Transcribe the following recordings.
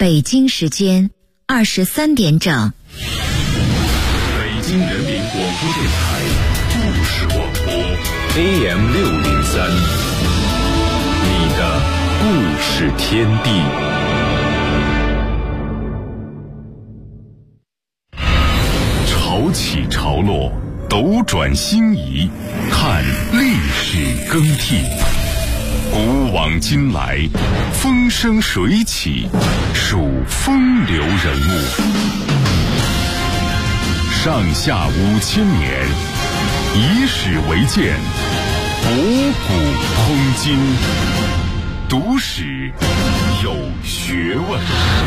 北京时间23点整。 北京人民广播电台故事广播 AM603，你的故事天地。潮起潮落，斗转星移，看历史更替。古往今来，风生水起，数风流人物。上下5000年，以史为鉴，博古通今，读史有学问。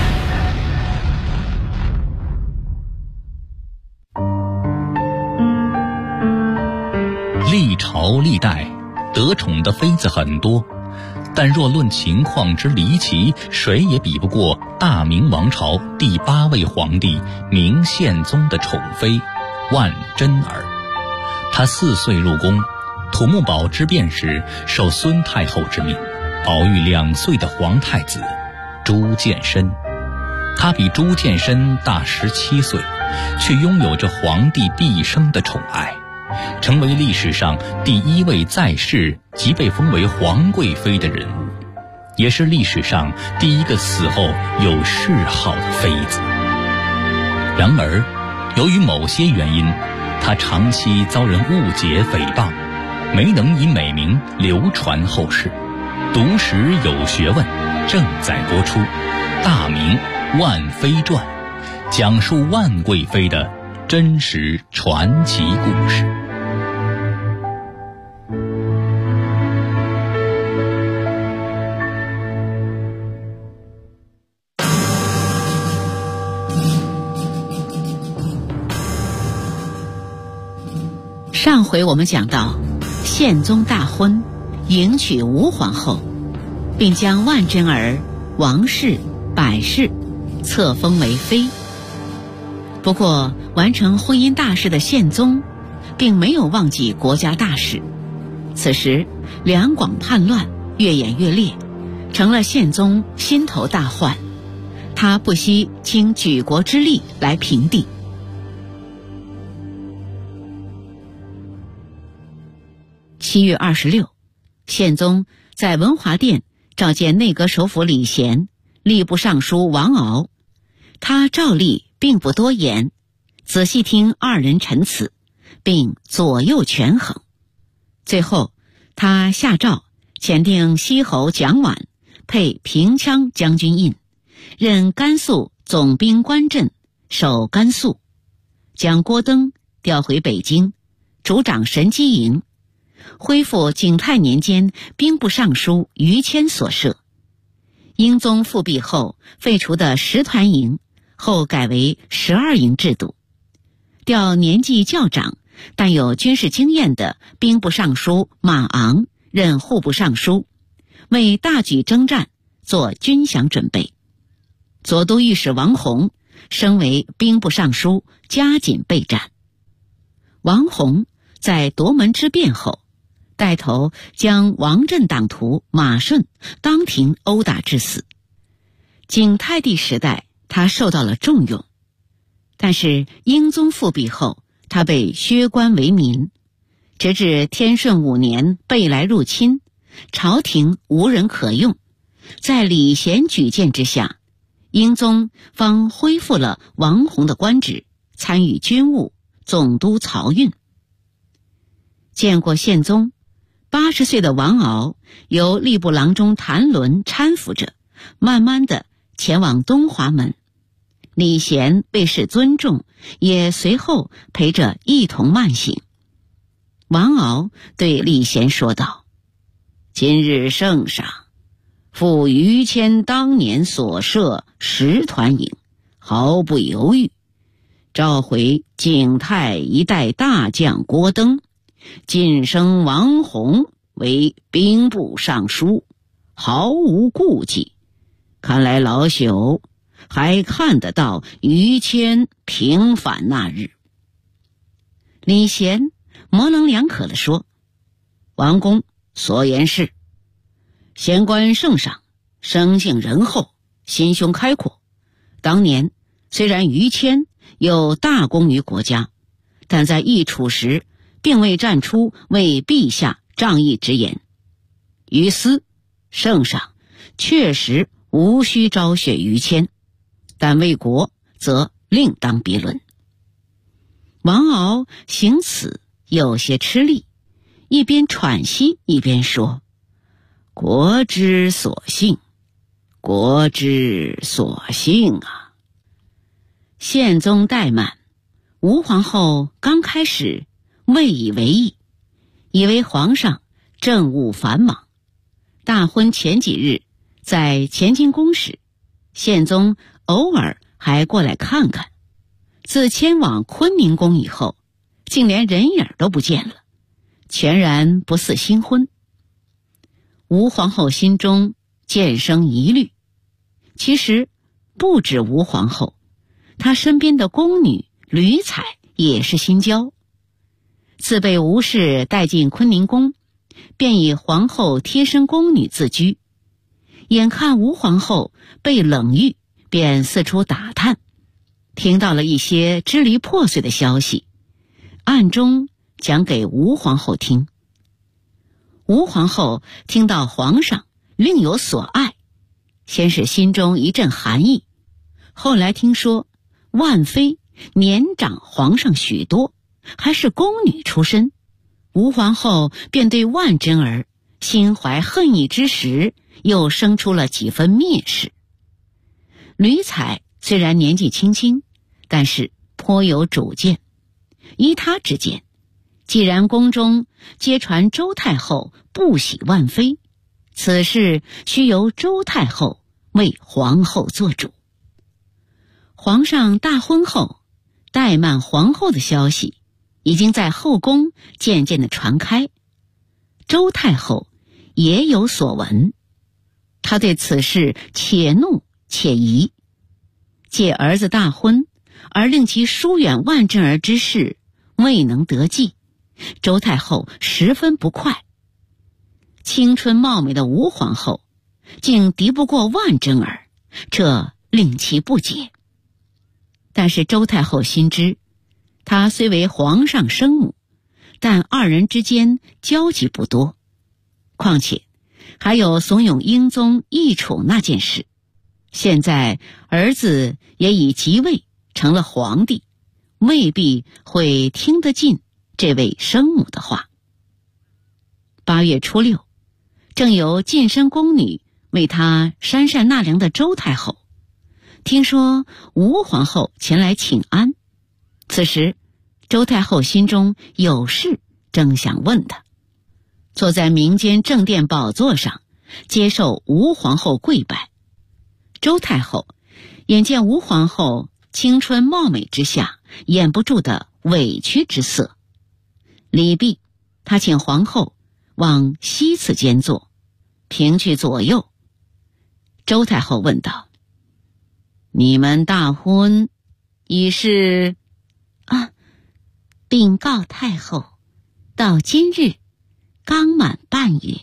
历朝历代得宠的妃子很多，但若论情况之离奇，谁也比不过大明王朝第8位皇帝明宪宗的宠妃万贞儿。她4岁入宫，土木堡之变时受孙太后之命，保育2岁的皇太子朱见深。他比朱见深大17岁，却拥有着皇帝毕生的宠爱，成为历史上第1位在世即被封为皇贵妃的人物，也是历史上第1个死后有谥号的妃子。然而，由于某些原因，她长期遭人误解诽谤，没能以美名流传后世。读史有学问正在播出《大明万妃传》，讲述万贵妃的真实传奇故事。 上回我们讲到，宪宗大婚，迎娶吴皇后，并将万贞儿、王氏、百氏册封为妃。不过，完成婚姻大事的宪宗，并没有忘记国家大事。此时，两广叛乱越演越烈，成了宪宗心头大患。他不惜倾举国之力来平定。7月26，宪宗在文华殿召见内阁首辅李贤、吏部尚书王敖。他照例并不多言，仔细听二人陈词，并左右权衡。最后，他下诏遣定西侯蒋琬配平羌将军印，任甘肃总兵官镇，守甘肃，将郭登调回北京，主掌神机营，恢复景泰年间兵部尚书于谦所设。英宗复辟后废除的10团营，后改为12营制度，调年纪较长但有军事经验的兵部尚书马昂任户部尚书，为大举征战做军饷准备。左都御史王弘升为兵部尚书，加紧备战。王弘在夺门之变后，带头将王振党徒马顺当庭殴打致死。景泰帝时代，他受到了重用，但是英宗复辟后，他被削官为民，直至天顺5年贝来入侵，朝廷无人可用，在李贤举荐之下，英宗方恢复了王弘的官职，参与军务，总督漕运。见过宪宗，80岁的王敖由吏部郎中谭纶搀扶着，慢慢地前往东华门。李贤被示尊重，也随后陪着一同慢行。王敖对李贤说道：“今日圣上复于谦当年所设10团营，毫不犹豫，召回景泰一代大将郭登，晋升王弘为兵部尚书，毫无顾忌。看来老朽还看得到于谦平反那日。”李贤模棱两可地说：“王公所言是，贤官圣上生性仁厚，心胸开阔， 当年虽然于谦有大功于国家，但在易楚时并未站出为陛下仗义直言。于私圣上确实无需昭雪于谦，但为国则另当别论。王敖行此有些吃力，一边喘息一边说：国之所幸，国之所幸啊！宪宗怠慢，吴皇后刚开始未以为意，以为皇上政务繁忙。大婚前几日在乾清宫时，宪宗偶尔还过来看看，自迁往坤宁宫以后，竟连人影都不见了，全然不似新婚。吴皇后心中渐生疑虑，其实不止吴皇后，她身边的宫女吕彩也是心焦。自被吴氏带进坤宁宫，便以皇后贴身宫女自居，眼看吴皇后被冷遇，便四处打探，听到了一些支离破碎的消息，暗中讲给吴皇后听。吴皇后听到皇上另有所爱，先是心中一阵寒意，后来听说万妃年长皇上许多，还是宫女出身，吴皇后便对万贞儿心怀恨意之时，又生出了几分蔑视。吕彩虽然年纪轻轻，但是颇有主见。依他之见，既然宫中皆传周太后不喜万妃，此事须由周太后为皇后做主。皇上大婚后怠慢皇后的消息已经在后宫渐渐地传开，周太后也有所闻，她对此事且怒且疑，借儿子大婚而令其疏远万贞儿之事未能得计，周太后十分不快。青春貌美的吴皇后竟敌不过万贞儿，这令其不解。但是周太后心知，她虽为皇上生母，但二人之间交集不多，况且还有怂恿英宗易楚那件事，现在儿子也已即位成了皇帝，未必会听得进这位生母的话。8月初6，正有近身宫女为他姗姗纳凉的周太后，听说吴皇后前来请安，此时周太后心中有事，正想问她。坐在民间正殿宝座上，接受吴皇后跪拜。周太后眼见吴皇后青春貌美之下掩不住的委屈之色，礼毕，她请皇后往西次间坐，平去左右。周太后问道：你们大婚已是？禀告太后，到今日刚满半月。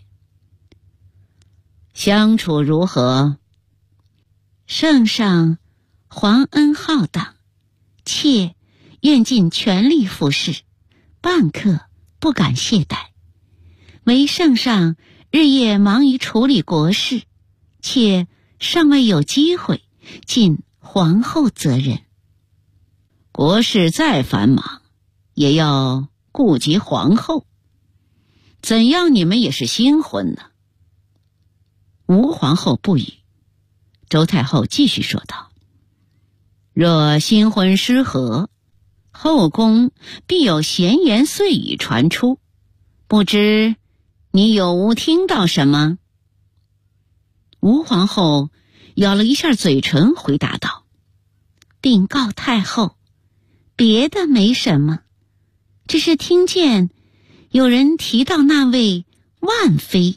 相处如何？圣上皇恩浩荡，妾愿尽全力服侍，半刻不敢懈怠。唯圣上日夜忙于处理国事，妾尚未有机会尽皇后责任。国事再繁忙，也要顾及皇后，怎样你们也是新婚呢？吴皇后不语。周太后继续说道：若新婚失和，后宫必有闲言碎语传出，不知你有无听到什么？吴皇后咬了一下嘴唇，回答道：禀告太后，别的没什么，只是听见有人提到那位万妃。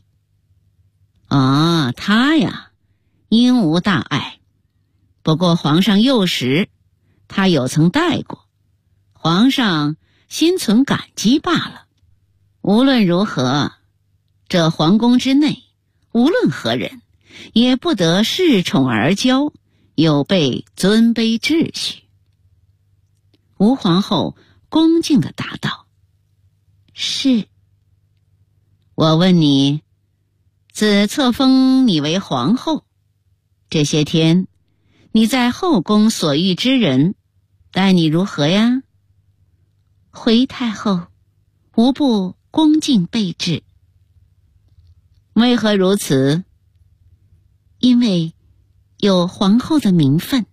她呀，应无大碍，不过皇上幼时她有曾带过，皇上心存感激罢了。无论如何，这皇宫之内无论何人也不得恃宠而骄， 有悖尊卑秩序。吴皇后恭敬地答道：是。我问你，自册封你为皇后，这些天你在后宫所遇之人待你如何呀？回太后，无不恭敬备至。为何如此？因为有皇后的名分。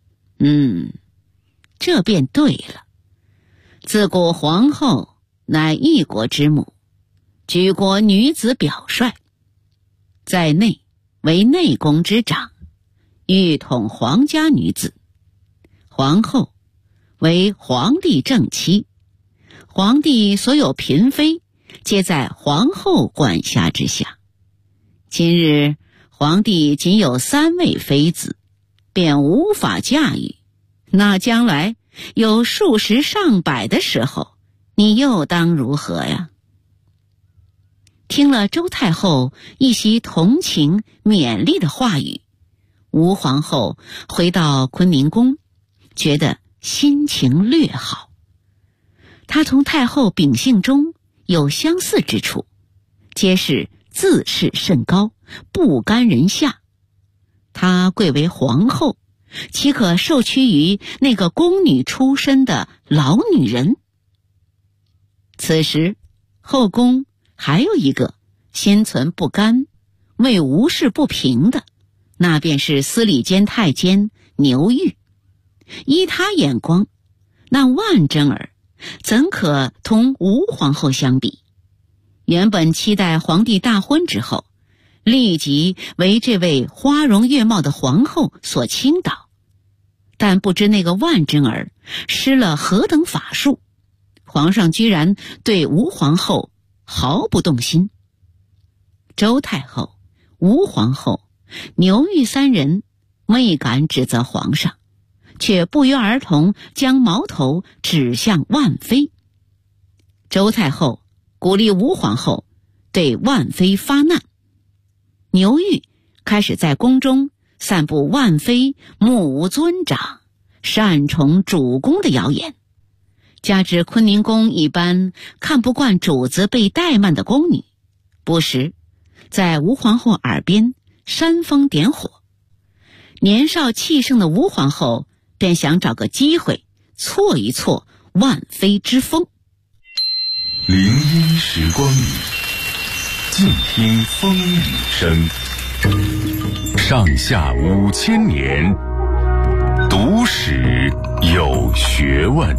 这便对了。自古皇后乃一国之母，举国女子表率，在内为内宫之长，御统皇家女子。皇后为皇帝正妻，皇帝所有嫔妃皆在皇后管辖之下。今日皇帝仅有3位妃子，便无法驾驭，那将来有数十上百的时候，你又当如何呀？听了周太后一席同情勉励的话语，吴皇后回到坤宁宫，觉得心情略好。她同太后秉性中有相似之处，皆是自视甚高，不甘人下。她贵为皇后，岂可受屈于那个宫女出身的老女人？此时后宫还有一个心存不甘，为无事不平的，那便是司礼监太监牛玉。依他眼光，那万贞儿怎可同吴皇后相比？原本期待皇帝大婚之后，立即为这位花容月貌的皇后所倾倒，但不知那个万贞儿施了何等法术，皇上居然对吴皇后毫不动心。周太后、吴皇后、牛玉3人未敢指责皇上，却不约而同将矛头指向万妃。周太后鼓励吴皇后对万妃发难，牛玉开始在宫中散布万妃目无尊长、擅宠主公的谣言。加之坤宁宫一般看不惯主子被怠慢的宫女，不时在吴皇后耳边煽风点火。年少气盛的吴皇后便想找个机会挫一挫万妃之风。 林荫时光里，静听风雨声。上下5000年，读史有学问。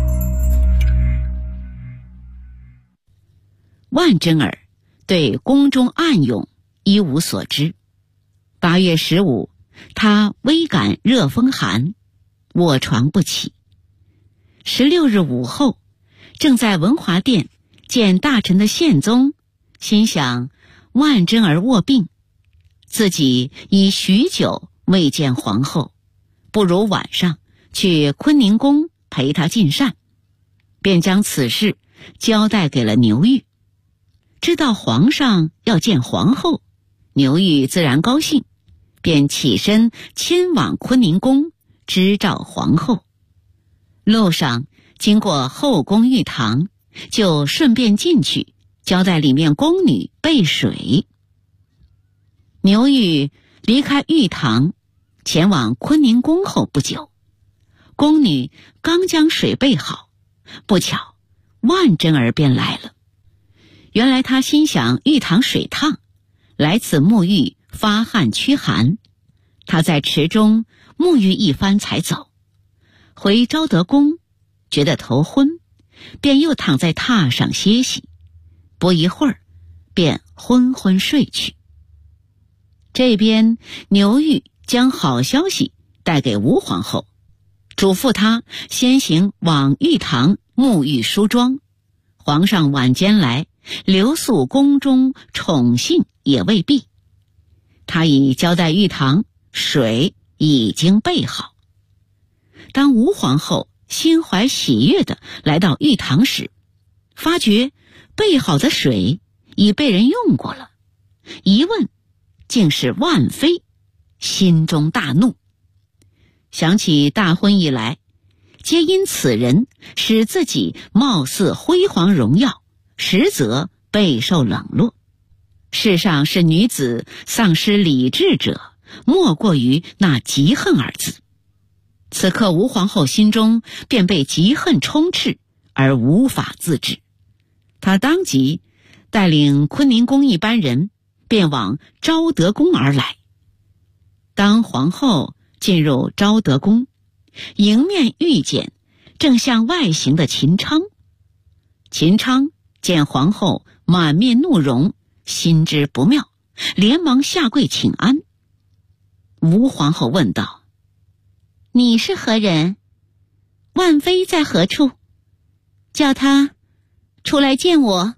万贞儿对宫中暗涌一无所知。8月15，她微感热风寒，卧床不起。16日午后，正在文华殿见大臣的宪宗，心想万贞儿卧病，自己已许久未见皇后，不如晚上去坤宁宫陪她进膳，便将此事交代给了牛玉。知道皇上要见皇后，牛玉自然高兴，便起身亲往坤宁宫支召皇后。路上经过后宫御堂，就顺便进去交代里面宫女备水。牛玉离开御堂前往坤宁宫后不久，宫女刚将水备好，不巧万贞儿便来了。原来她心想御堂水烫，来此沐浴发汗驱寒，她在池中沐浴一番才走。回昭德宫觉得头昏，便又躺在榻上歇息，不一会儿便昏昏睡去。这边牛玉将好消息带给吴皇后，嘱咐她先行往御堂沐浴梳妆，皇上晚间来留宿宫中宠幸也未必。她已交代御堂水已经备好。当吴皇后心怀喜悦地来到御堂时，发觉备好的水已被人用过了，一问竟是万妃，心中大怒。 想起大婚以来，皆因此人使自己貌似辉煌荣耀，实则备受冷落。世上使女子丧失理智者，莫过于那嫉恨二字。此刻吴皇后心中便被嫉恨充斥，而无法自制。她当即带领坤宁宫一班人，便往昭德宫而来。当皇后进入昭德宫，迎面遇见正向外行的秦昌。秦昌见皇后满面怒容，心知不妙，连忙下跪请安。吴皇后问道：你是何人？万妃在何处？叫她出来见我。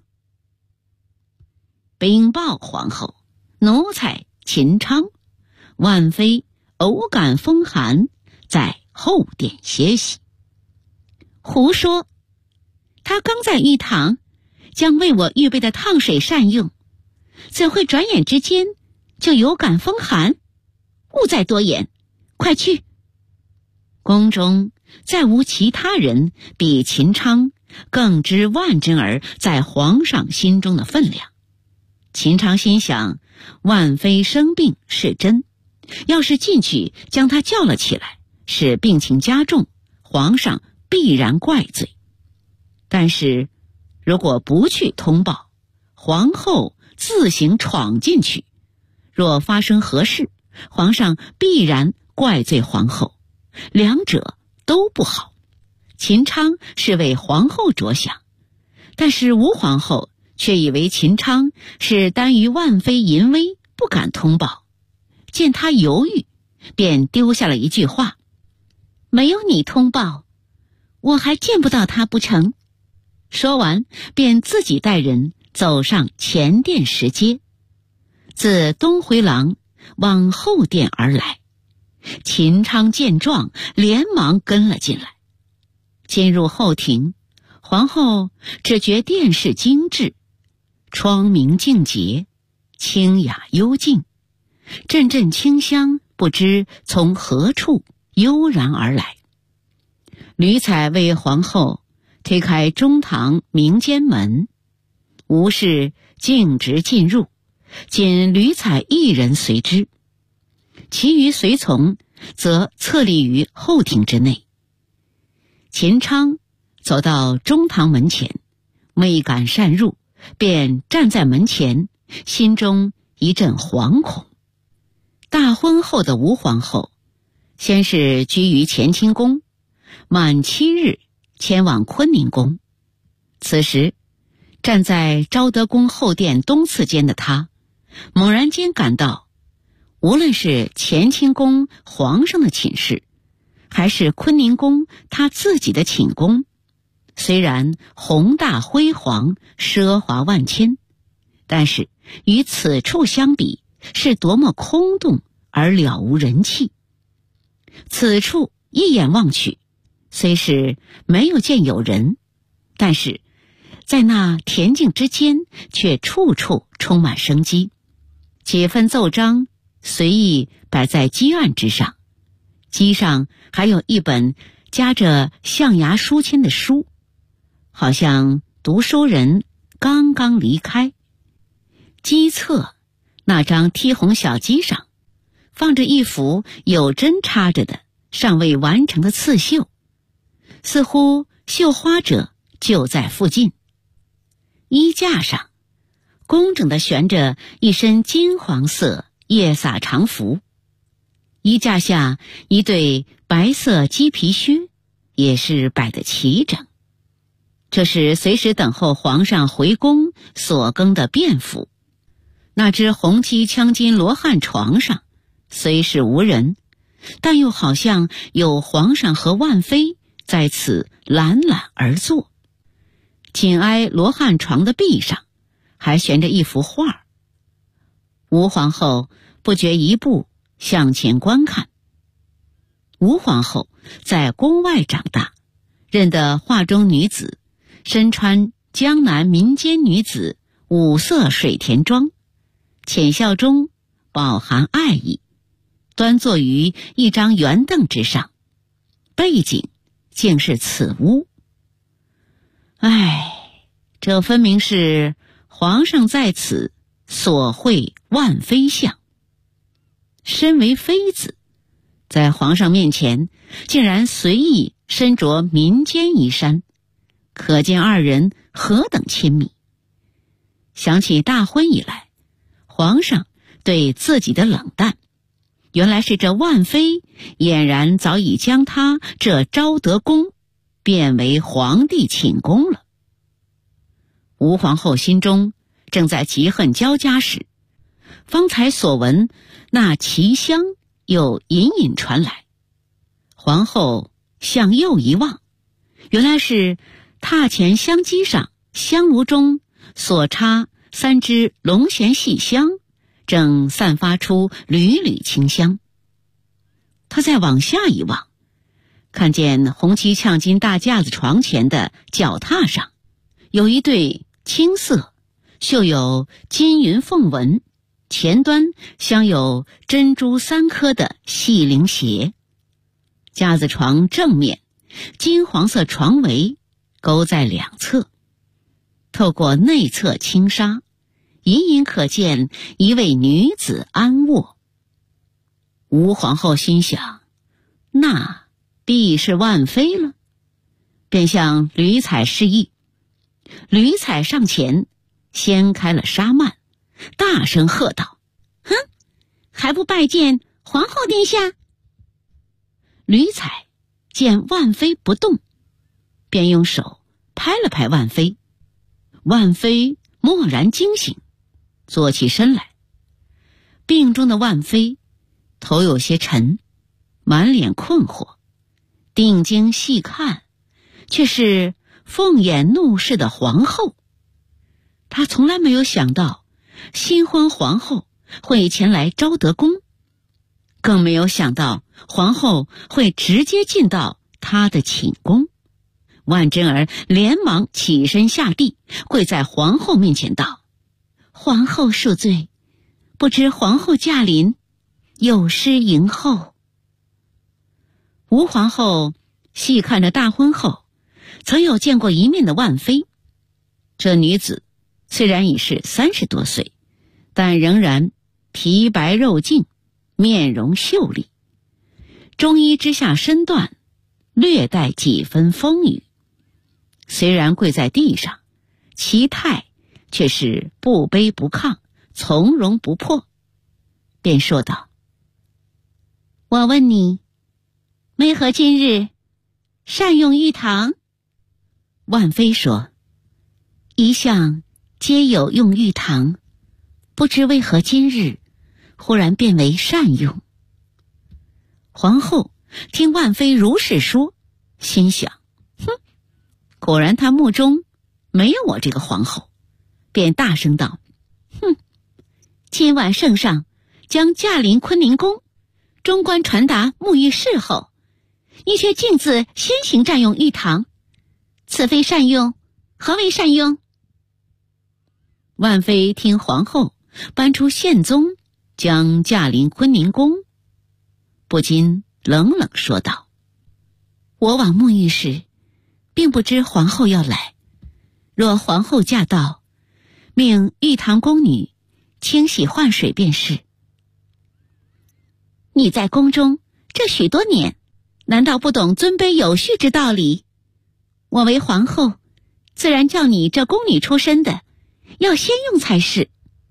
禀报皇后，奴才秦昌，万妃偶感风寒，在后殿歇息。胡说！他刚在御堂，将为我预备的烫水善用，怎会转眼之间就有感风寒？勿再多言，快去！宫中再无其他人比秦昌更知万贞儿在皇上心中的分量。秦昌心想，万妃生病是真，要是进去将她叫了起来，使病情加重，皇上必然怪罪。但是如果不去通报，皇后自行闯进去，若发生何事，皇上必然怪罪皇后，两者都不好。秦昌是为皇后着想，但是吴皇后却以为秦昌是耽于万妃淫威，不敢通报。见他犹豫，便丢下了一句话：没有你通报，我还见不到他不成？说完便自己带人走上前殿石阶，自东回廊往后殿而来。秦昌见状，连忙跟了进来。进入后庭，皇后只觉殿室精致，窗明镜洁，清雅幽静，阵阵清香不知从何处悠然而来。吕彩为皇后推开中堂明间门，吴氏径直进入，仅吕彩一人随之，其余随从则侧立于后庭之内。秦昌走到中堂门前，未敢擅入，便站在门前，心中一阵惶恐。大婚后的吴皇后先是居于乾清宫，满7日迁往坤宁宫。此时站在昭德宫后殿东次间的她，猛然间感到，无论是乾清宫皇上的寝室，还是坤宁宫他自己的寝宫，虽然宏大辉煌，奢华万千，但是与此处相比，是多么空洞而了无人气。此处一眼望去，虽是没有见有人，但是在那恬静之间，却处处充满生机。几份奏章随意摆在几案之上，机上还有一本夹着象牙书签的书，好像读书人刚刚离开。机侧那张贴红小机上放着一幅有针插着的尚未完成的刺绣，似乎绣花者就在附近。衣架上工整地悬着一身金黄色夜洒长服，衣架下一对白色鸡皮靴也是摆得齐整，这是随时等候皇上回宫所更的便服。那只红漆枪金罗汉床上虽是无人，但又好像有皇上和万妃在此懒懒而坐。紧挨罗汉床的壁上还悬着一幅画。吴皇后不觉一步向前观看。吴皇后在宫外长大，认得画中女子身穿江南民间女子五色水田装，浅笑中饱含爱意， 端坐于一张圆凳之上，背景竟是此屋。这分明是皇上在此所绘万妃像。身为妃子，在皇上面前竟然随意身着民间衣衫，可见二人何等亲密。想起大婚以来皇上对自己的冷淡，原来是这万妃俨然早已将他这昭德宫变为皇帝寝宫了。吴皇后心中正在嫉恨交加时，方才所闻那奇香又隐隐传来。皇后向右一望，原来是榻前香几上香炉中所插3支龙涎细香，正散发出缕缕清香。她再往下一望，看见红漆呛金大架子床前的脚踏上有一对青色绣有金云凤纹，前端镶有珍珠3颗的细灵鞋。架子床正面金黄色床围勾在两侧，透过内侧轻纱，隐隐可见一位女子安卧。吴皇后心想，那必是万妃了，便向吕彩示意。吕彩上前掀开了纱幔，大声喝道：哼，还不拜见皇后殿下？吕彩见万妃不动，便用手拍了拍万妃。万妃蓦然惊醒，坐起身来。病中的万妃头有些沉，满脸困惑，定睛细看，却是凤眼怒视的皇后。她从来没有想到新婚皇后会前来昭德宫，更没有想到皇后会直接进到她的寝宫。万贞儿连忙起身下地，跪在皇后面前道：皇后恕罪，不知皇后驾临，有失迎候。吴皇后细看着大婚后曾有见过一面的万妃，这女子虽然已是30多岁，但仍然皮白肉净，面容秀丽，中衣之下身段略带几分丰腴。虽然跪在地上，其态却是不卑不亢，从容不迫，便说道：我问你，为何今日善用玉堂？万妃说：一向皆有用玉堂，不知为何今日忽然变为善用。皇后听万妃如是说，心想：果然她目中没有我这个皇后，便大声道：今晚圣上将驾临坤宁宫，中官传达沐浴事后，你却径自先行占用玉堂，此非善用，何为善用？万妃听皇后搬出宪宗将驾临坤宁宫，不禁冷冷说道：我往沐浴时并不知皇后要来，若皇后驾到，命玉堂宫女清洗换水便是。你在宫中这许多年，难道不懂尊卑有序之道理？我为皇后，自然叫你这宫女出身的要先用才是。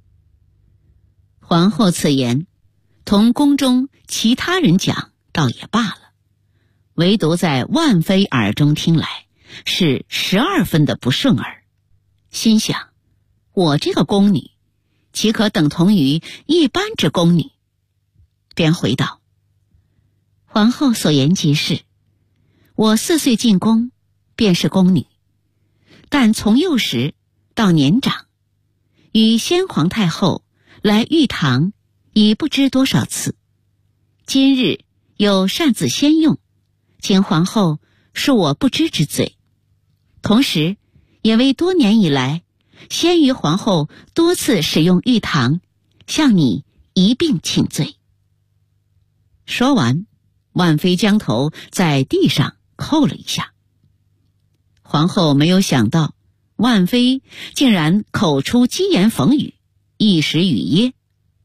皇后此言同宫中其他人讲倒也罢了，唯独在万妃耳中听来是12分的不顺耳。心想，我这个宫女岂可等同于一般之宫女？便回道：皇后所言极是，我4岁进宫便是宫女，但从幼时到年长，与先皇太后来玉堂已不知多少次，今日有擅自先用，请皇后恕我不知之罪，同时也为多年以来先于皇后多次使用玉堂，向你一并请罪。 说完，万妃将头在地上叩了一下。皇后没有想到，万妃竟然口出鸡言讽语，一时语噎。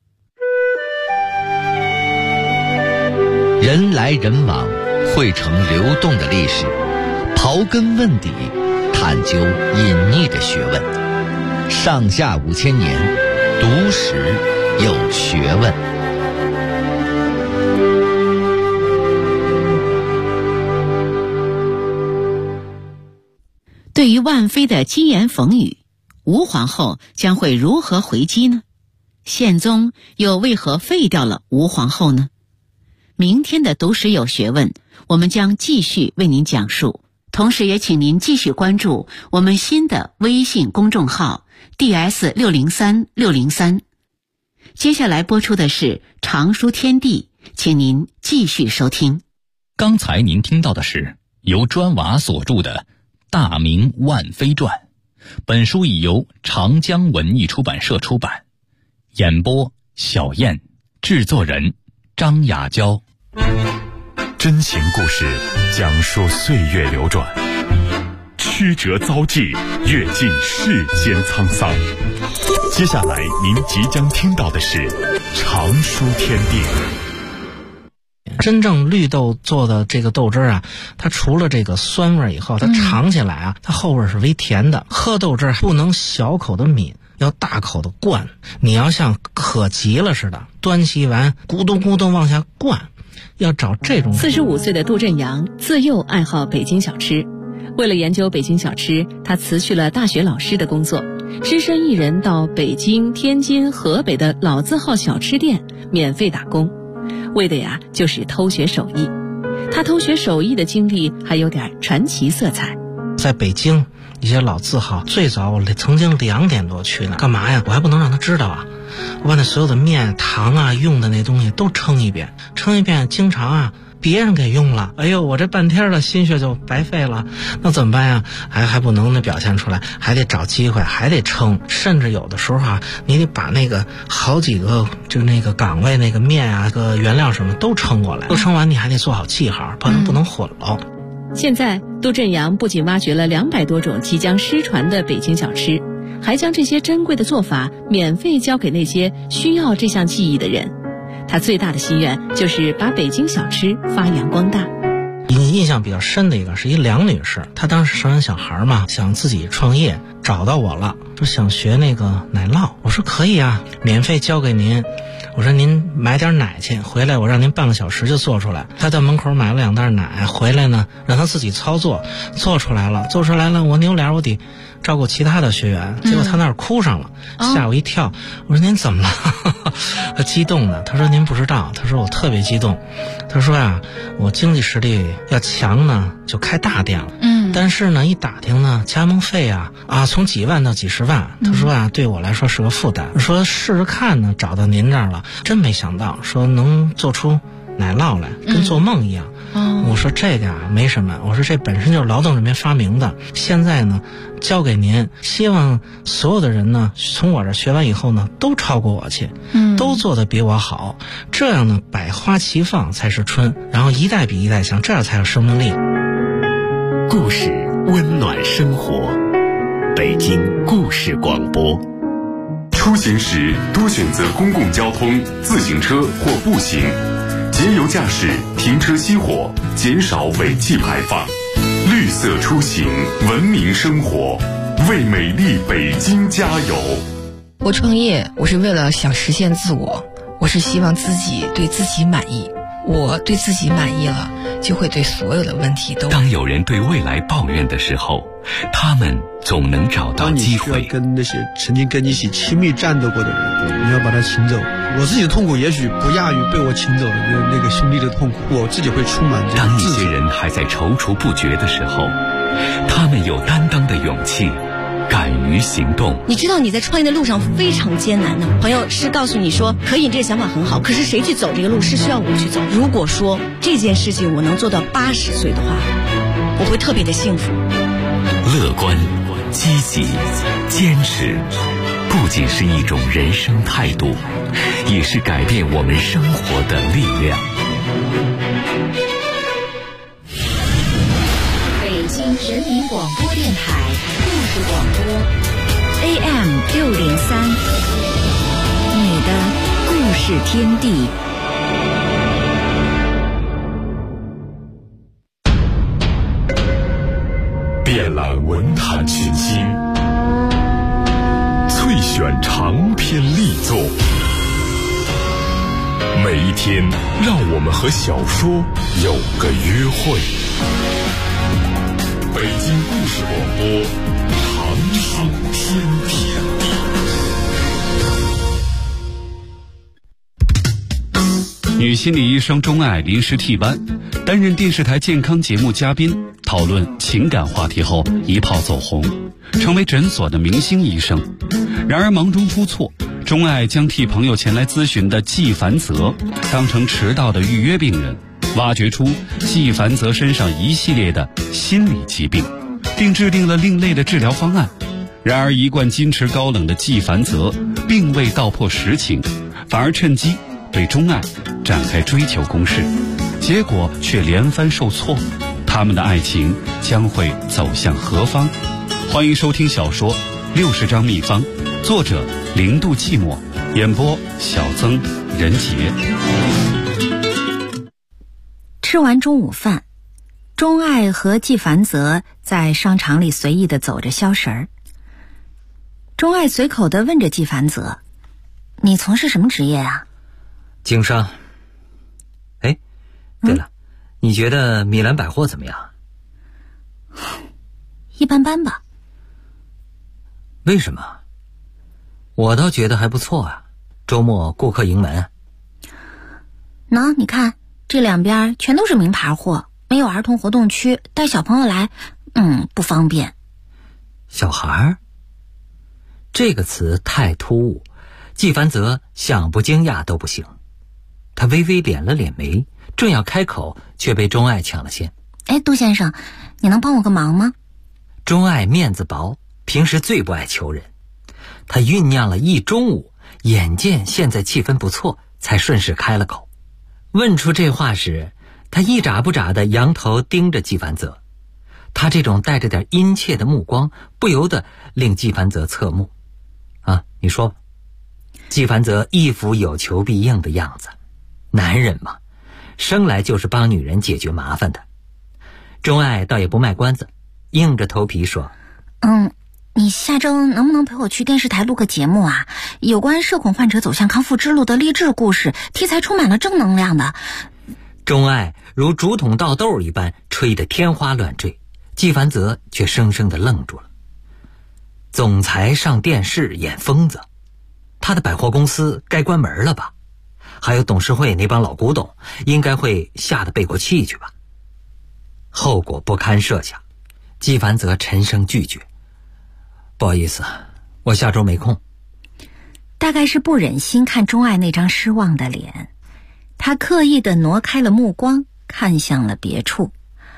人来人往，汇成流动的历史，刨根问底，探究隐匿的学问。上下5000年，读史有学问。 对于万妃的鸡言讽语，吴皇后将会如何回击呢？宪宗又为何废掉了吴皇后呢？明天的读史有学问，我们将继续为您讲述，同时也请您继续关注我们新的微信公众号 DS603603。接下来播出的是常书天地，请您继续收听。 刚才您听到的是由砖瓦所著的《大明万妃传》，本书已由长江文艺出版社出版。演播小燕，制作人张雅娇。 真情故事讲述岁月流转，曲折遭际，阅尽世间沧桑。接下来您即将听到的是常书天地。 真正绿豆做的这个豆汁啊，它除了这个酸味以后，它尝起来啊，它后味是微甜的。喝豆汁不能小口的抿，要大口的灌。你要像渴急了似的，端起碗咕咚咕咚往下灌，要找这种。 45岁的杜振阳自幼爱好北京小吃，为了研究北京小吃，他辞去了大学老师的工作，只身一人到北京、天津、河北的老字号小吃店免费打工，为的呀就是偷学手艺。他偷学手艺的经历还有点传奇色彩。 在北京一些老字号，最早我曾经2点多去呢，干嘛呀？我还不能让他知道啊！我把那所有的面、糖啊、用的那东西都称一遍，经常啊别人给用了，哎呦，我这半天的心血就白费了，那怎么办呀？还不能表现出来，还得找机会，还得称，甚至有的时候啊，你得把那个好几个就那个岗位那个面啊、个原料什么都称过来，都称完你还得做好记号，不能混了。 现在杜振阳不仅挖掘了200多种即将失传的北京小吃，还将这些珍贵的做法免费教给那些需要这项技艺的人。他最大的心愿就是把北京小吃发扬光大。 印象比较深的一个是一梁女士，她当时生完小孩嘛，想自己创业，找到我了，说想学那个奶酪。我说可以啊，免费教给您。我说您买点奶去，回来我让您半个小时就做出来。他到门口买了2袋奶，回来呢让他自己操作，做出来了，我扭脸我得照顾其他的学员，结果他那儿哭上了，吓我一跳。我说您怎么了？他激动的，他说您不知道，他说我特别激动，他说呀，我经济实力要强呢就开大店了，但是呢一打听呢加盟费啊从几万到几十万，他说啊对我来说是个负担，说试试看呢，找到您这儿了，真没想到说能做出奶酪来，跟做梦一样。我说这个啊没什么，我说这本身就是劳动人民发明的，现在呢交给您，希望所有的人呢从我这学完以后呢都超过我去，都做得比我好，这样呢百花齐放才是春，然后一代比一代强，这样才有生命力。 故事温暖生活，北京故事广播。 出行时多选择公共交通、自行车或步行，节油驾驶，停车熄火，减少尾气排放。绿色出行，文明生活，为美丽北京加油。 我创业，我是为了想实现自我，我是希望自己对自己满意。我对自己满意了，就会对所有的问题都。 当有人对未来抱怨的时候，他们总能找到机会。 当你需要跟那些曾经跟你一起亲密战斗过的人，你要把他请走。我自己的痛苦也许不亚于被我请走的那个兄弟的痛苦，我自己会充满这个自责。 当一些人还在踌躇不决的时候，他们有担当的勇气，敢于行动。 你知道你在创业的路上非常艰难的，朋友是告诉你说可以，这个想法很好，可是谁去走这个路是需要我去走。如果说这件事情我能做到80岁的话，我会特别的幸福。 乐观、积极、坚持，不仅是一种人生态度，也是改变我们生活的力量。 北京人民广播电台故事广播 AM603，你的故事天地。 遍览文坛群星，萃选长篇力作，每一天让我们和小说有个约会。北京故事广播，长寿天地。 女心理医生钟爱临时替班，担任电视台健康节目嘉宾，讨论情感话题后一炮走红，成为诊所的明星医生。然而忙中出错，钟爱将替朋友前来咨询的纪凡泽当成迟到的预约病人，挖掘出纪凡泽身上一系列的心理疾病，并制定了另类的治疗方案。然而一贯矜持高冷的纪凡泽并未道破实情，反而趁机对钟爱展开追求攻势，结果却连番受挫。他们的爱情将会走向何方？欢迎收听小说《60张秘方》，作者0度寂寞，演播小曾、任杰。 吃完中午饭，钟爱和纪凡泽在商场里随意地走着消食儿。钟爱随口地问着纪凡泽：“你从事什么职业啊？” 经商。哎，对了，你觉得米兰百货怎么样？ 一般般吧。 为什么？我倒觉得还不错啊，周末顾客盈门。 喏，你看这两边全都是名牌货，没有儿童活动区，带小朋友来，不方便。 小孩？这个词太突兀，纪凡泽想不惊讶都不行。他微微敛了敛眉，正要开口，却被钟爱抢了先。 哎，杜先生，你能帮我个忙吗？ 钟爱面子薄，平时最不爱求人。他酝酿了一中午，眼见现在气氛不错，才顺势开了口。问出这话时，他一眨不眨地仰头盯着纪凡泽。他这种带着点殷切的目光，不由得令纪凡泽侧目。啊，你说吧。纪凡泽一副有求必应的样子。男人嘛，生来就是帮女人解决麻烦的。钟爱倒也不卖关子，硬着头皮说： 你下周能不能陪我去电视台录个节目啊？有关社恐患者走向康复之路的励志故事，题材充满了正能量的。 钟爱如竹筒倒豆一般吹得天花乱坠，纪凡泽却生生地愣住了。总裁上电视演疯子，他的百货公司该关门了吧？还有董事会那帮老古董应该会吓得背过气去吧？后果不堪设想，纪凡泽沉声拒绝：不好意思，我下周没空。 大概是不忍心看钟爱那张失望的脸，他刻意地挪开了目光，看向了别处。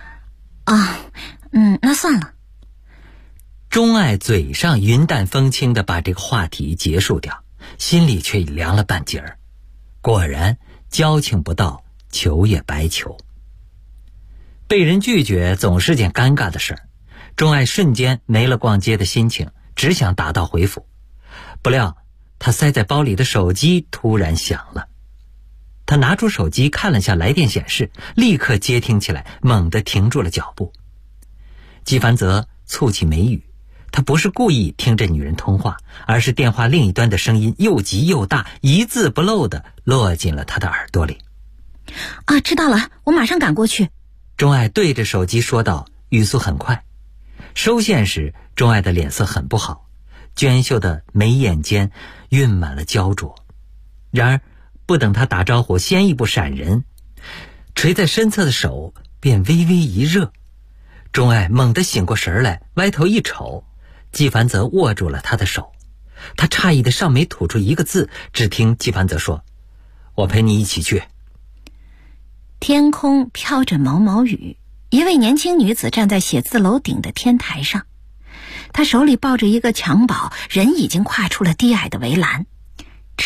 那算了。 钟爱嘴上云淡风轻地把这个话题结束掉，心里却已凉了半截儿。果然交情不到，求也白求。被人拒绝总是件尴尬的事儿，钟爱瞬间没了逛街的心情，只想打道回府。不料他塞在包里的手机突然响了，他拿出手机看了下来电显示，立刻接听起来，猛地停住了脚步。纪凡泽蹙起眉宇，他不是故意听这女人通话，而是电话另一端的声音又急又大，一字不漏地落进了他的耳朵里。 知道了，我马上赶过去。 钟爱对着手机说道，语速很快。收线时，钟爱的脸色很不好，娟秀的眉眼间蕴满了焦灼。然而不等他打招呼，先一步闪人，垂在身侧的手便微微一热。钟爱猛地醒过神来，歪头一瞅，纪凡泽握住了他的手。他诧异的上没吐出一个字，只听纪凡泽说：我陪你一起去。 天空飘着毛毛雨，一位年轻女子站在写字楼顶的天台上，她手里抱着一个襁褓，人已经跨出了低矮的围栏。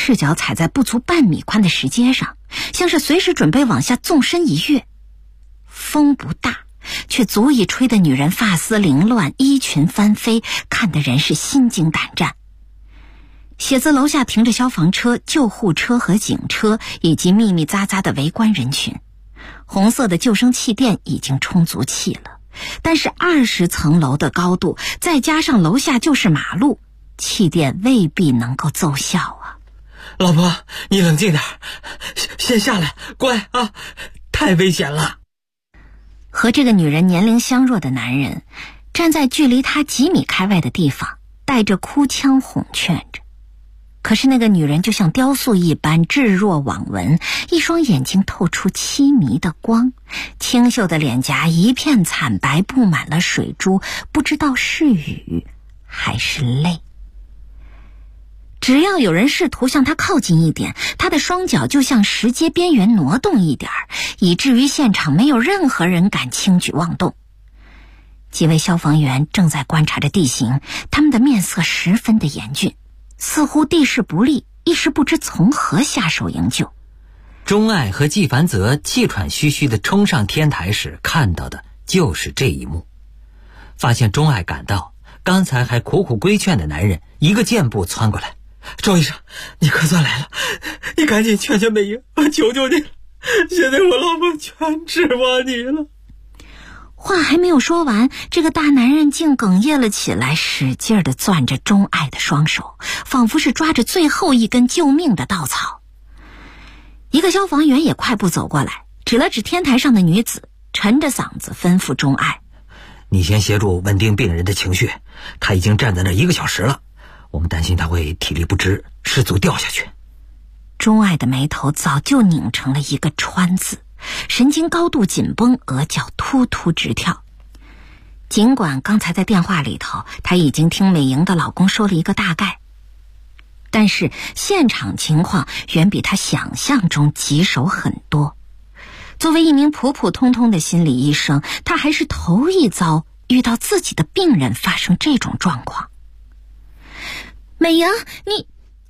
赤脚踩在不足半米宽的石阶上，像是随时准备往下纵身一跃。风不大，却足以吹得女人发丝凌乱，衣裙翻飞，看得人是心惊胆战。写字楼下停着消防车、救护车和警车，以及密密匝匝的围观人群。红色的救生气垫已经充足气了，但是20层楼的高度，再加上楼下就是马路，气垫未必能够奏效啊。 老婆，你冷静点，先下来，乖啊，太危险了。 和这个女人年龄相若的男人站在距离她几米开外的地方，带着哭腔哄劝着。可是那个女人就像雕塑一般置若罔闻，一双眼睛透出凄迷的光，清秀的脸颊一片惨白，布满了水珠，不知道是雨还是泪。只要有人试图向她靠近一点，她的双脚就向石阶边缘挪动一点，以至于现场没有任何人敢轻举妄动。几位消防员正在观察着地形，他们的面色十分的严峻，似乎地势不利，一时不知从何下手营救。 钟爱和纪凡泽气喘吁吁地冲上天台时，看到的就是这一幕。发现钟爱赶到，刚才还苦苦规劝的男人一个箭步窜过来：“钟医生，你可算来了，你赶紧劝劝美英，我求求你了，现在我老婆全指望你了。” 话还没有说完，这个大男人竟哽咽了起来，使劲地攥着钟爱的双手，仿佛是抓着最后一根救命的稻草。一个消防员也快步走过来，指了指天台上的女子，沉着嗓子吩咐钟爱：“ 你先协助稳定病人的情绪，他已经站在那1个小时了，我们担心他会体力不支，失足掉下去。” 钟爱的眉头早就拧成了一个川字，神经高度紧绷，额角突突直跳。尽管刚才在电话里头她已经听美莹的老公说了一个大概，但是现场情况远比她想象中棘手很多。作为一名普普通通的心理医生，她还是头一遭遇到自己的病人发生这种状况。美莹，你……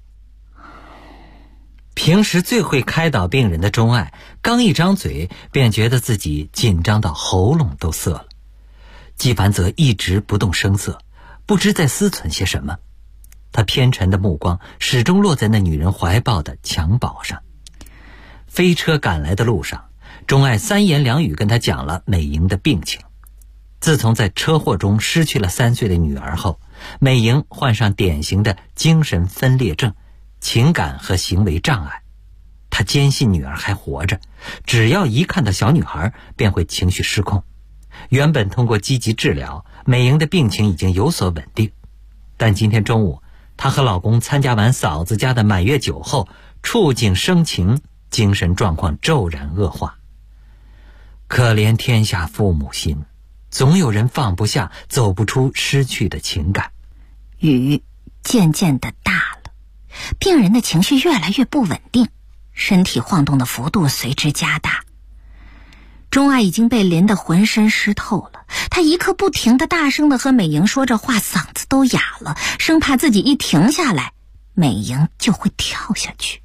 平时最会开导病人的钟爱，刚一张嘴便觉得自己紧张到喉咙都涩了。纪凡泽一直不动声色，不知在思忖些什么。他偏沉的目光始终落在那女人怀抱的襁褓上。飞车赶来的路上，钟爱3言2语跟他讲了美莹的病情。自从在车祸中失去了3岁的女儿后，美莹患上典型的精神分裂症，情感和行为障碍。他坚信女儿还活着，只要一看到小女孩便会情绪失控。原本通过积极治疗，美莹的病情已经有所稳定，但今天中午她和老公参加完嫂子家的满月酒后，触景生情，精神状况骤然恶化。可怜天下父母心，总有人放不下，走不出失去的情感。 雨渐渐的大了，病人的情绪越来越不稳定，身体晃动的幅度随之加大。钟爱已经被淋得浑身湿透了，他一刻不停地大声地和美莹说着话，嗓子都哑了，生怕自己一停下来，美莹就会跳下去。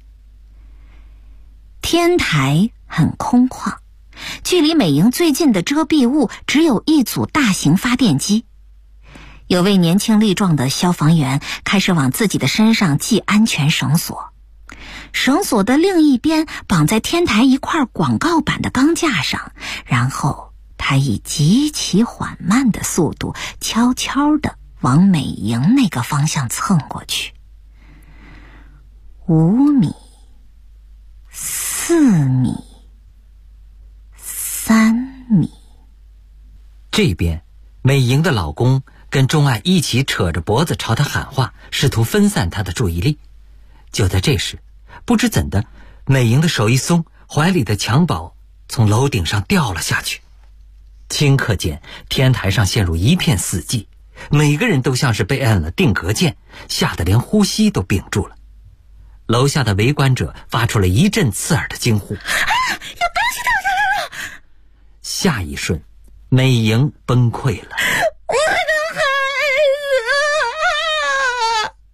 天台很空旷，距离美莹最近的遮蔽物只有一组大型发电机。有位年轻力壮的消防员开始往自己的身上系安全绳索，绳索的另一边绑在天台一块广告板的钢架上，然后他以极其缓慢的速度悄悄地往美莹那个方向蹭过去。5米、4米、3米。 这边美莹的老公跟钟爱一起扯着脖子朝她喊话，试图分散她的注意力。就在这时，不知怎的，美莹的手一松，怀里的襁褓从楼顶上掉了下去。顷刻间，天台上陷入一片死寂，每个人都像是被按了定格键，吓得连呼吸都屏住了。楼下的围观者发出了一阵刺耳的惊呼：“有东西掉下来了！” 下一瞬，美莹崩溃了。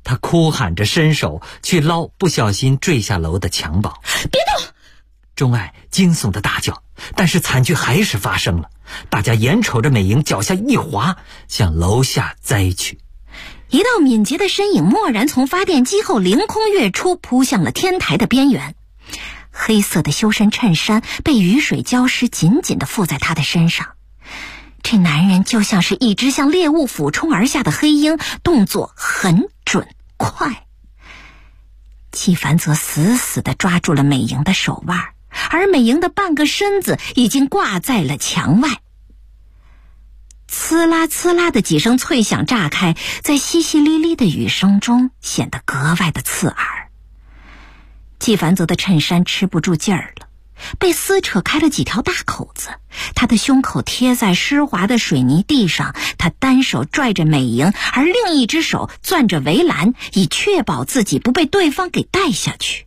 他哭喊着伸手去捞不小心坠下楼的襁褓。 别动！ 钟爱惊悚的大叫，但是惨剧还是发生了。大家眼瞅着美莹脚下一滑，向楼下栽去。 一道敏捷的身影蓦然从发电机后凌空跃出，扑向了天台的边缘。黑色的修身衬衫被雨水浇湿，紧紧地附在他的身上。这男人就像是一只向猎物俯冲而下的黑鹰，动作很准快。季凡泽死死地抓住了美莹的手腕，而美莹的半个身子已经挂在了墙外。呲啦呲啦的几声脆响炸开，在淅淅沥沥的雨声中显得格外的刺耳。季凡泽的衬衫吃不住劲儿了，被撕扯开了几条大口子，他的胸口贴在湿滑的水泥地上，他单手拽着美莹，而另一只手攥着围栏，以确保自己不被对方给带下去。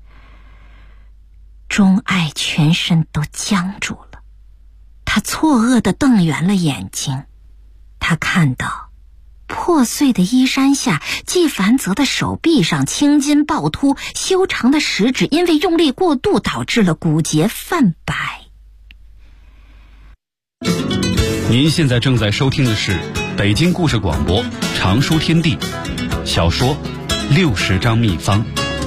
钟爱全身都僵住了，他错愕地瞪圆了眼睛，他看到破碎的衣衫下，季凡泽的手臂上青筋暴突，修长的食指因为用力过度导致了骨节泛白。 您现在正在收听的是北京故事广播长书天地小说60张秘方。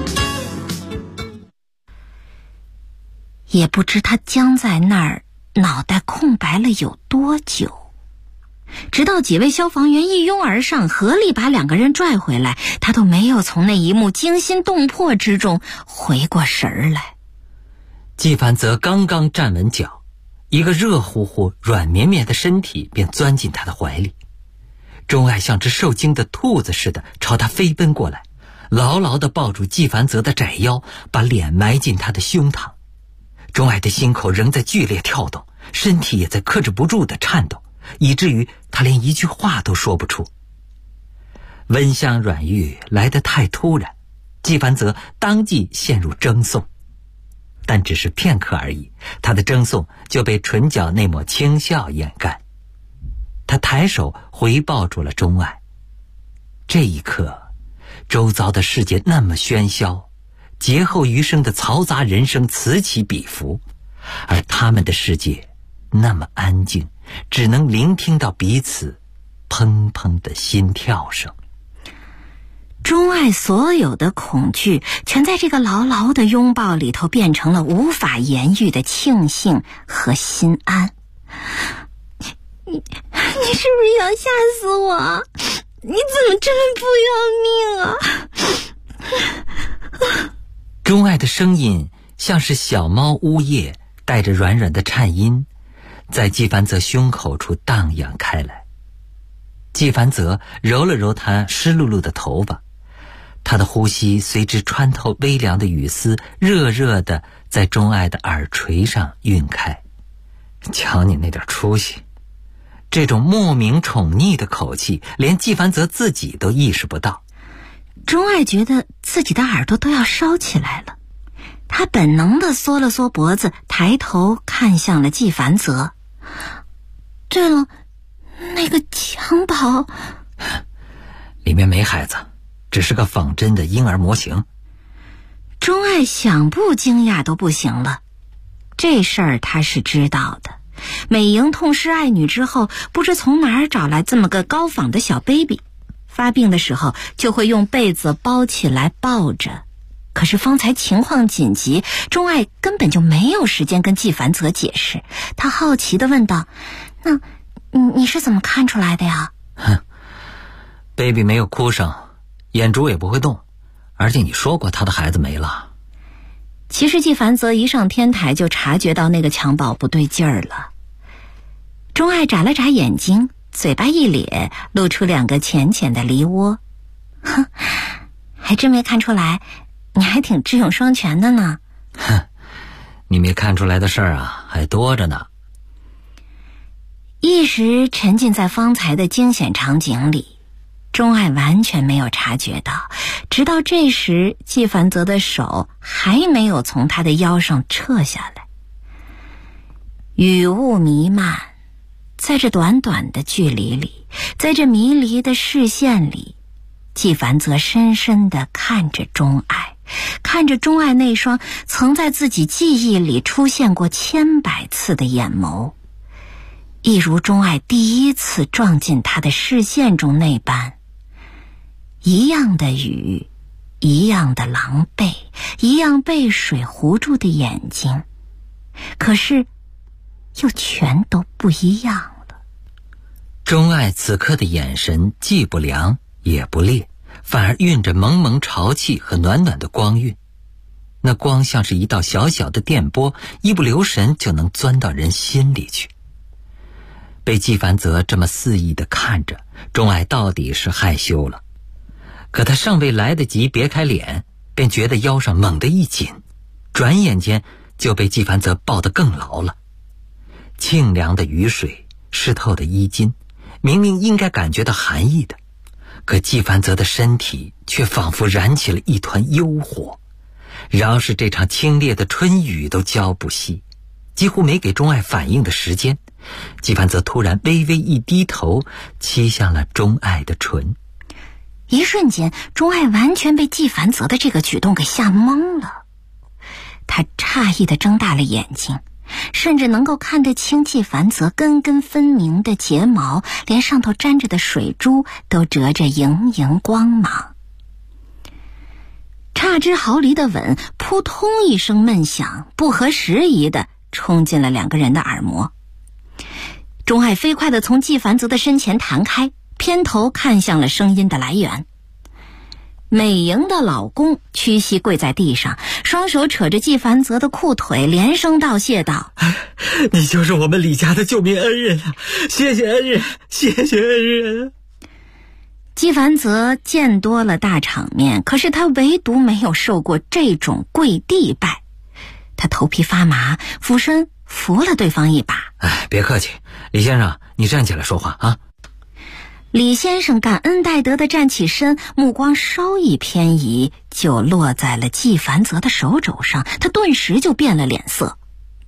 也不知他僵在那儿脑袋空白了有多久，直到几位消防员一拥而上，合力把两个人拽回来，他都没有从那一幕惊心动魄之中回过神儿来。 季凡泽刚刚站稳脚，一个热乎乎软绵绵的身体便钻进他的怀里。钟爱像只受惊的兔子似的朝他飞奔过来，牢牢地抱住季凡泽的窄腰，把脸埋进他的胸膛。钟爱的心口仍在剧烈跳动，身体也在克制不住地颤抖，以至于他连一句话都说不出。温香软玉来得太突然，季凡泽当即陷入争诵，但只是片刻而已，他的争诵就被唇角那抹轻笑掩盖。他抬手回抱住了钟爱。这一刻，周遭的世界那么喧嚣，劫后余生的嘈杂人声此起彼伏，而他们的世界那么安静，只能聆听到彼此砰砰的心跳声。 钟爱所有的恐惧全在这个牢牢的拥抱里头变成了无法言喻的庆幸和心安。你是不是要吓死我？你怎么这么不要命啊？ 钟爱的声音像是小猫呜咽，带着软软的颤音，在季凡泽胸口处荡漾开来。季凡泽揉了揉他湿漉漉的头发，他的呼吸随之穿透微凉的雨丝，热热的在钟爱的耳垂上晕开。瞧你那点出息！这种莫名宠溺的口气，连季凡泽自己都意识不到。 钟爱觉得自己的耳朵都要烧起来了，他本能地缩了缩脖子，抬头看向了季凡泽。对了，那个襁褓里面没孩子，只是个仿真的婴儿模型。 钟爱想不惊讶都不行了，这事儿他是知道的。美莹痛失爱女之后，不知从哪儿找来这么个高仿的小 baby， 发病的时候就会用被子包起来抱着。可是方才情况紧急，钟爱根本就没有时间跟季凡泽解释。他好奇地问道：那你是怎么看出来的呀 ？baby 没有哭声，眼珠也不会动，而且你说过他的孩子没了。 其实季凡泽一上天台就察觉到那个襁褓不对劲儿了。钟爱眨了眨眼睛，嘴巴一咧，露出两个浅浅的梨窝。哼，还真没看出来，你还挺智勇双全的呢。 哼，你没看出来的事儿啊，还多着呢。 一时沉浸在方才的惊险场景里，钟爱完全没有察觉到，直到这时季凡泽的手还没有从他的腰上撤下来。雨雾弥漫，在这短短的距离里，在这迷离的视线里， 纪凡泽深深地看着钟爱，看着钟爱那双曾在自己记忆里出现过千百次的眼眸，一如钟爱第一次撞进他的视线中那般，一样的雨，一样的狼狈，一样被水糊住的眼睛，可是又全都不一样了。 钟爱此刻的眼神既不凉也不烈，反而蕴着蒙蒙潮气和暖暖的光晕。那光像是一道小小的电波，一不留神就能钻到人心里去。被纪凡泽这么肆意地看着，钟爱到底是害羞了。可他尚未来得及别开脸，便觉得腰上猛地一紧，转眼间就被纪凡泽抱得更牢了。清凉的雨水，湿透的衣襟，明明应该感觉到寒意的，可纪凡泽的身体却仿佛燃起了一团幽火，饶是这场清冽的春雨都浇不熄。几乎没给钟爱反应的时间，纪凡泽突然微微一低头，欺向了钟爱的唇。 一瞬间，钟爱完全被纪凡泽的这个举动给吓懵了。他诧异地睁大了眼睛，甚至能够看得清纪凡泽根根分明的睫毛，连上头沾着的水珠都折着莹莹光芒。差之毫厘的吻扑通一声闷响，不合时宜地冲进了两个人的耳膜。钟爱飞快地从纪凡泽的身前弹开，偏头看向了声音的来源。美莹的老公屈膝跪在地上，双手扯着纪凡泽的裤腿，连声道谢道： 你就是我们李家的救命恩人啊！谢谢恩人，谢谢恩人。 纪凡泽见多了大场面，可是他唯独没有受过这种跪地拜。他头皮发麻，俯身扶了对方一把。 别客气，李先生，你站起来说话啊。 李先生感恩戴德地站起身，目光稍一偏移，就落在了纪凡泽的手肘上。他顿时就变了脸色。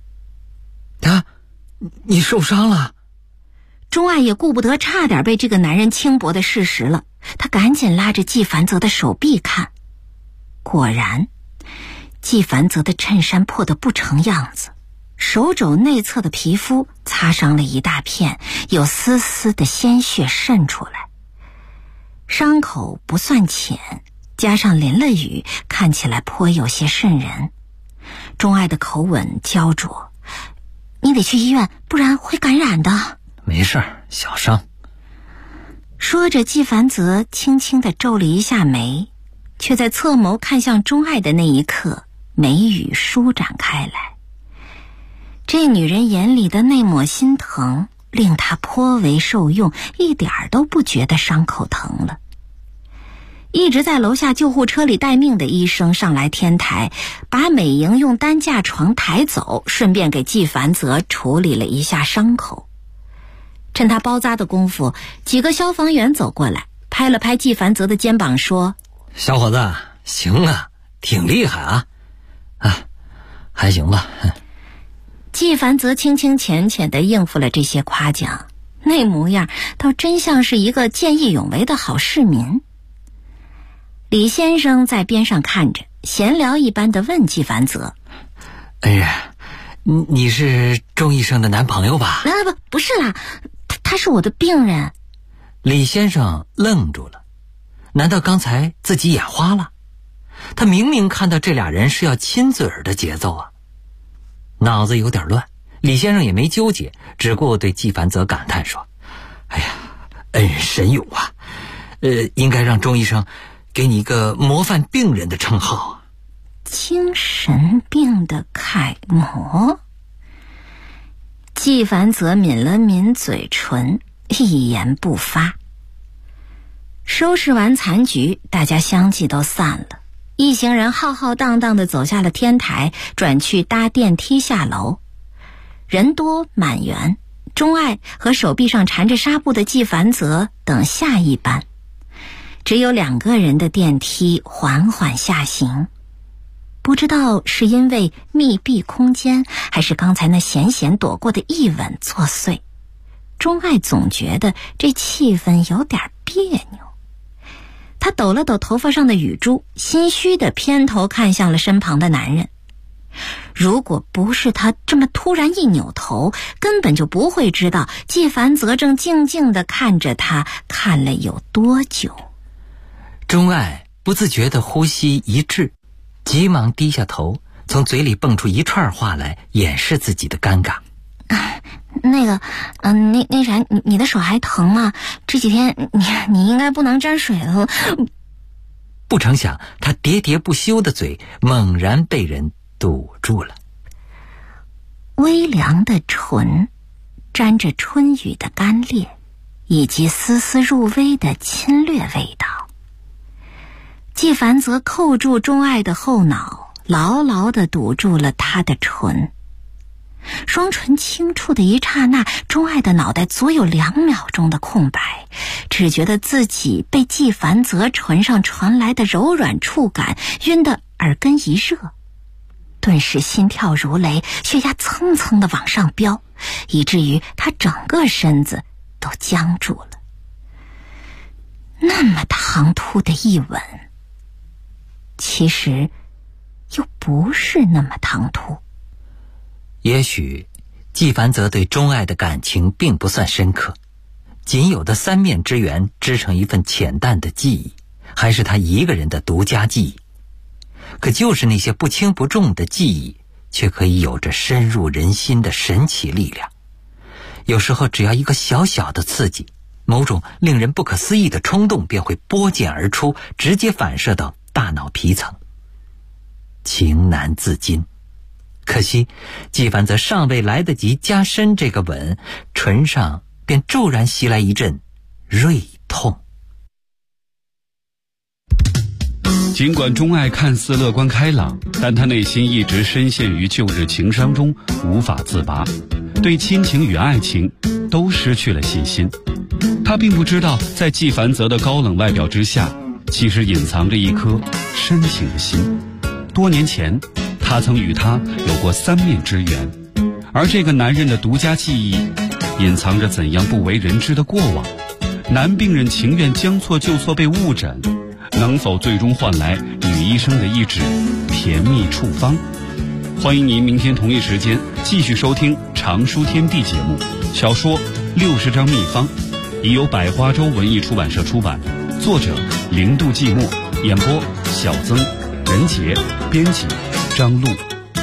你受伤了？ 钟爱也顾不得差点被这个男人轻薄的事实了，他赶紧拉着纪凡泽的手臂看。果然，纪凡泽的衬衫破得不成样子，手肘内侧的皮肤擦伤了一大片，有丝丝的鲜血渗出来。伤口不算浅，加上淋了雨，看起来颇有些瘆人。钟爱的口吻焦灼：你得去医院，不然会感染的。 没事儿，小伤。 说着，纪凡泽轻轻地皱了一下眉，却在侧眸看向钟爱的那一刻，眉宇舒展开来。这女人眼里的那抹心疼令他颇为受用，一点儿都不觉得伤口疼了。一直在楼下救护车里待命的医生上来天台，把美莹用担架床抬走，顺便给纪凡泽处理了一下伤口。趁他包扎的功夫，几个消防员走过来，拍了拍纪凡泽的肩膀说： 小伙子，行啊，挺厉害啊。还行吧。 纪凡泽轻轻浅浅地应付了这些夸奖，那模样倒真像是一个见义勇为的好市民。李先生在边上看着，闲聊一般地问纪凡泽： 恩人，你是钟医生的男朋友吧？ 不是啦，他是我的病人。 李先生愣住了，难道刚才自己眼花了？他明明看到这俩人是要亲嘴儿的节奏啊。脑子有点乱，李先生也没纠结，只顾对纪凡泽感叹说：恩人神勇啊，应该让钟医生给你一个模范病人的称号啊。 精神病的楷模。纪凡泽抿了抿嘴唇，一言不发。收拾完残局，大家相继都散了。一行人浩浩荡荡地走下了天台，转去搭电梯下楼。人多满员，钟爱和手臂上缠着纱布的纪凡泽等下一班。只有2个人的电梯缓缓下行。不知道是因为密闭空间，还是刚才那闲闲躲过的一吻作祟，钟爱总觉得这气氛有点别扭。 她抖了抖头发上的雨珠，心虚地偏头看向了身旁的男人。如果不是她这么突然一扭头，根本就不会知道季凡泽正静静地看着她，看了有多久。 钟爱不自觉地呼吸一滞，急忙低下头，从嘴里蹦出一串话来掩饰自己的尴尬。 那啥，你的手还疼吗？这几天你应该不能沾水了。 不成想，他喋喋不休的嘴猛然被人堵住了。 微凉的唇，沾着春雨的干裂，以及丝丝入微的侵略味道。季凡泽扣住钟爱的后脑，牢牢地堵住了她的唇。双唇轻触的一刹那，钟爱的脑袋足有2秒钟的空白，只觉得自己被季凡泽唇上传来的柔软触感晕得耳根一热，顿时心跳如雷，血压蹭蹭地往上飙，以至于他整个身子都僵住了。那么唐突的一吻，其实又不是那么唐突。 也许季凡泽对钟爱的感情并不算深刻，仅有的3面之缘织成一份浅淡的记忆，还是他一个人的独家记忆。可就是那些不轻不重的记忆，却可以有着深入人心的神奇力量。有时候只要一个小小的刺激，某种令人不可思议的冲动便会拨剑而出，直接反射到大脑皮层。情难自禁。可惜季凡泽尚未来得及加深这个吻，唇上便骤然袭来一阵锐痛。 尽管钟爱看似乐观开朗，但他内心一直深陷于旧日情伤中无法自拔，对亲情与爱情都失去了信心。他并不知道，在季凡泽的高冷外表之下，其实隐藏着一颗深情的心。多年前他曾与他有过3面之缘，而这个男人的独家记忆隐藏着怎样不为人知的过往。男病人情愿将错就错被误诊，能否最终换来女医生的一纸甜蜜处方？欢迎您明天同一时间继续收听常书天地节目。小说60张秘方已由百花洲文艺出版社出版，作者零度寂寞，演播小曾、任杰，编辑张璐。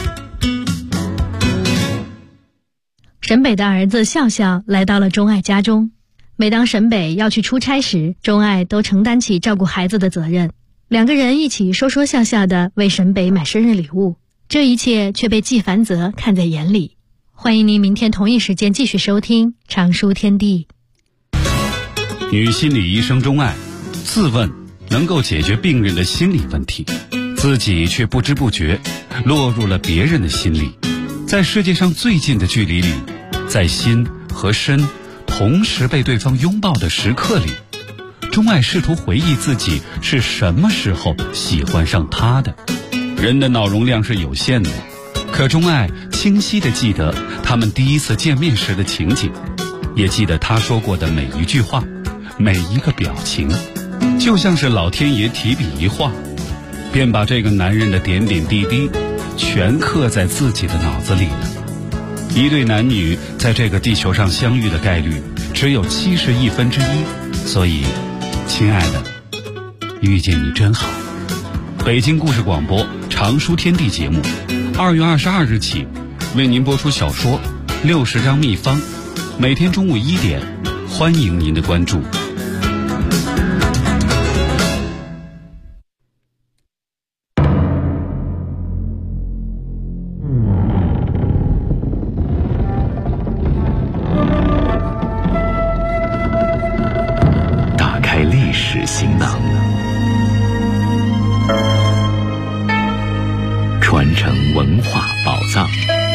沈北的儿子笑笑来到了钟爱家中。每当沈北要去出差时，钟爱都承担起照顾孩子的责任。2个人一起说说笑笑的为沈北买生日礼物，这一切却被季凡泽看在眼里。欢迎您明天同一时间继续收听常书天地。 女心理医生钟爱自问能够解决病人的心理问题，自己却不知不觉落入了别人的心里。在世界上最近的距离里，在心和身同时被对方拥抱的时刻里，钟爱试图回忆自己是什么时候喜欢上他的。人的脑容量是有限的，可钟爱清晰地记得他们第一次见面时的情景，也记得他说过的每一句话，每一个表情，就像是老天爷提笔一画，便把这个男人的点点滴滴全刻在自己的脑子里了。一对男女在这个地球上相遇的概率只有1/71，所以亲爱的，遇见你真好。北京故事广播常书天地节目2月22日起为您播出小说60张秘方，每天中午1点，欢迎您的关注。 打开历史行囊，传承文化宝藏。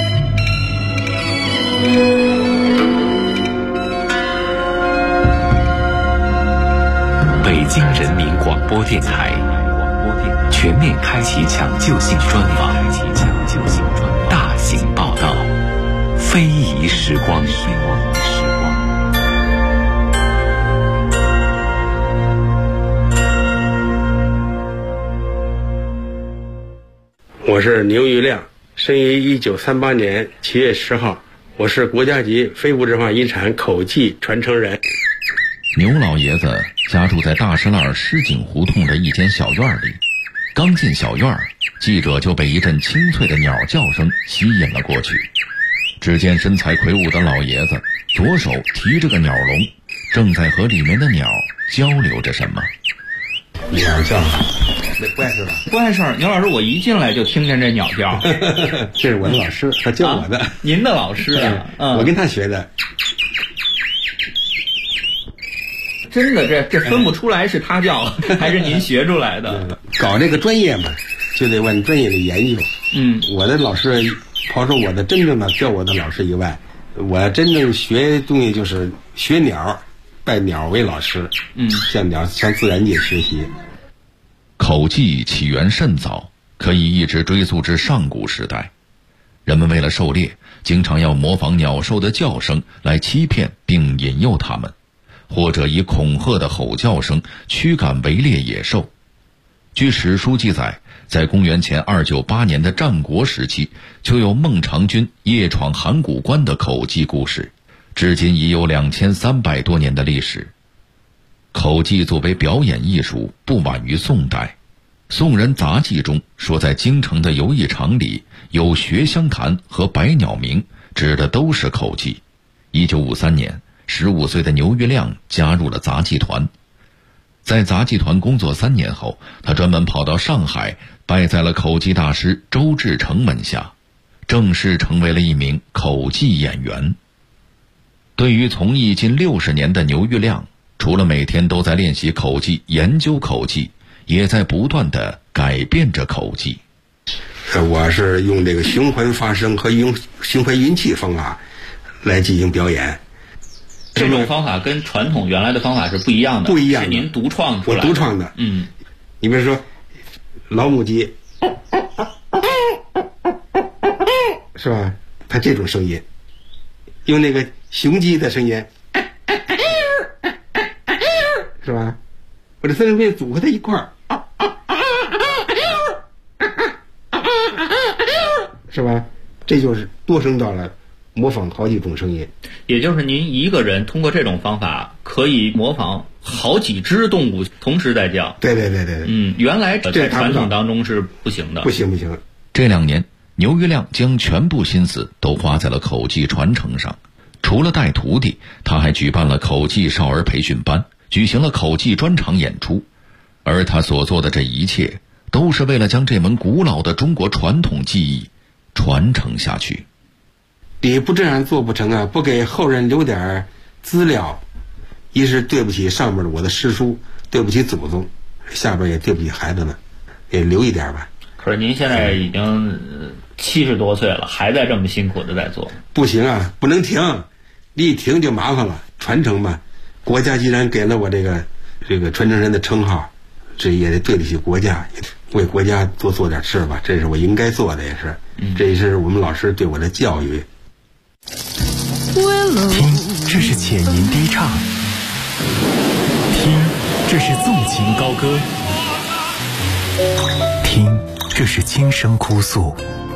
北京人民广播电台全面开启抢救性专访，大型报道，非遗时光。 我是牛玉亮，生于1938年7月10号，我是国家级非物质文化遗产口技传承人。 牛老爷子家住在大石栏石井胡同的一间小院里，刚进小院，记者就被一阵清脆的鸟叫声吸引了过去。只见身材魁梧的老爷子左手提着个鸟笼，正在和里面的鸟交流着什么。 鸟叫，那不碍事吧？ 不碍事儿。牛老师，我一进来就听见这鸟叫。 这是我的老师，他教我的。 您的老师啊？ 我跟他学的。 真的，这分不出来是他教还是您学出来的。 搞这个专业嘛，就得问专业的研究。我的老师，抛出我的真正的教我的老师以外，我真正学东西就是学鸟，拜鸟为老师。向自然界学习。 口技起源甚早，可以一直追溯至上古时代。人们为了狩猎，经常要模仿鸟兽的叫声来欺骗并引诱它们，或者以恐吓的吼叫声驱赶围猎野兽。据史书记载，在公元前298年的战国时期，就有孟尝君夜闯函谷关的口技故事，至今已有2300多年的历史。口技作为表演艺术，不晚于宋代。宋人杂记中说，在京城的游艺场里有学香坛和百鸟鸣，指的都是口技。1953年，15岁的牛玉亮加入了杂技团。在杂技团工作3年后，他专门跑到上海，拜在了口技大师周志成门下，正式成为了一名口技演员。对于从艺近60年的牛玉亮，除了每天都在练习口技、研究口技，也在不断地改变着口技。 我是用这个循环发声和用循环运气方法来进行表演。 这种方法跟传统原来的方法是不一样的， 不一样的， 是您独创出来的。 我独创的。你比如说老母鸡，是吧？它这种声音，用那个雄鸡的声音，是吧？我这3种声音组合在一块儿，是吧？这就是多声道了，模仿好几种声音。 也就是您一个人通过这种方法可以模仿好几只动物同时在叫。 对。 原来在传统当中是不行的。 不行。 这2年，牛玉亮将全部心思都花在了口技传承上。除了带徒弟，他还举办了口技少儿培训班，举行了口技专场演出。而他所做的这一切，都是为了将这门古老的中国传统技艺传承下去。 你不这样做不成啊！不给后人留点资料，一是对不起上面的我的师叔，对不起祖宗，下边也对不起孩子们，也留一点吧。 可是您现在已经70多岁了，还在这么辛苦的在做。 不行啊，不能停，你一停就麻烦了。传承嘛，国家既然给了我这个传承人的称号，这也得对得起国家，为国家做点事吧，这是我应该做的，也是。这也是我们老师对我的教育。 听，这是浅吟低唱；听，这是纵情高歌；听，这是轻声哭诉。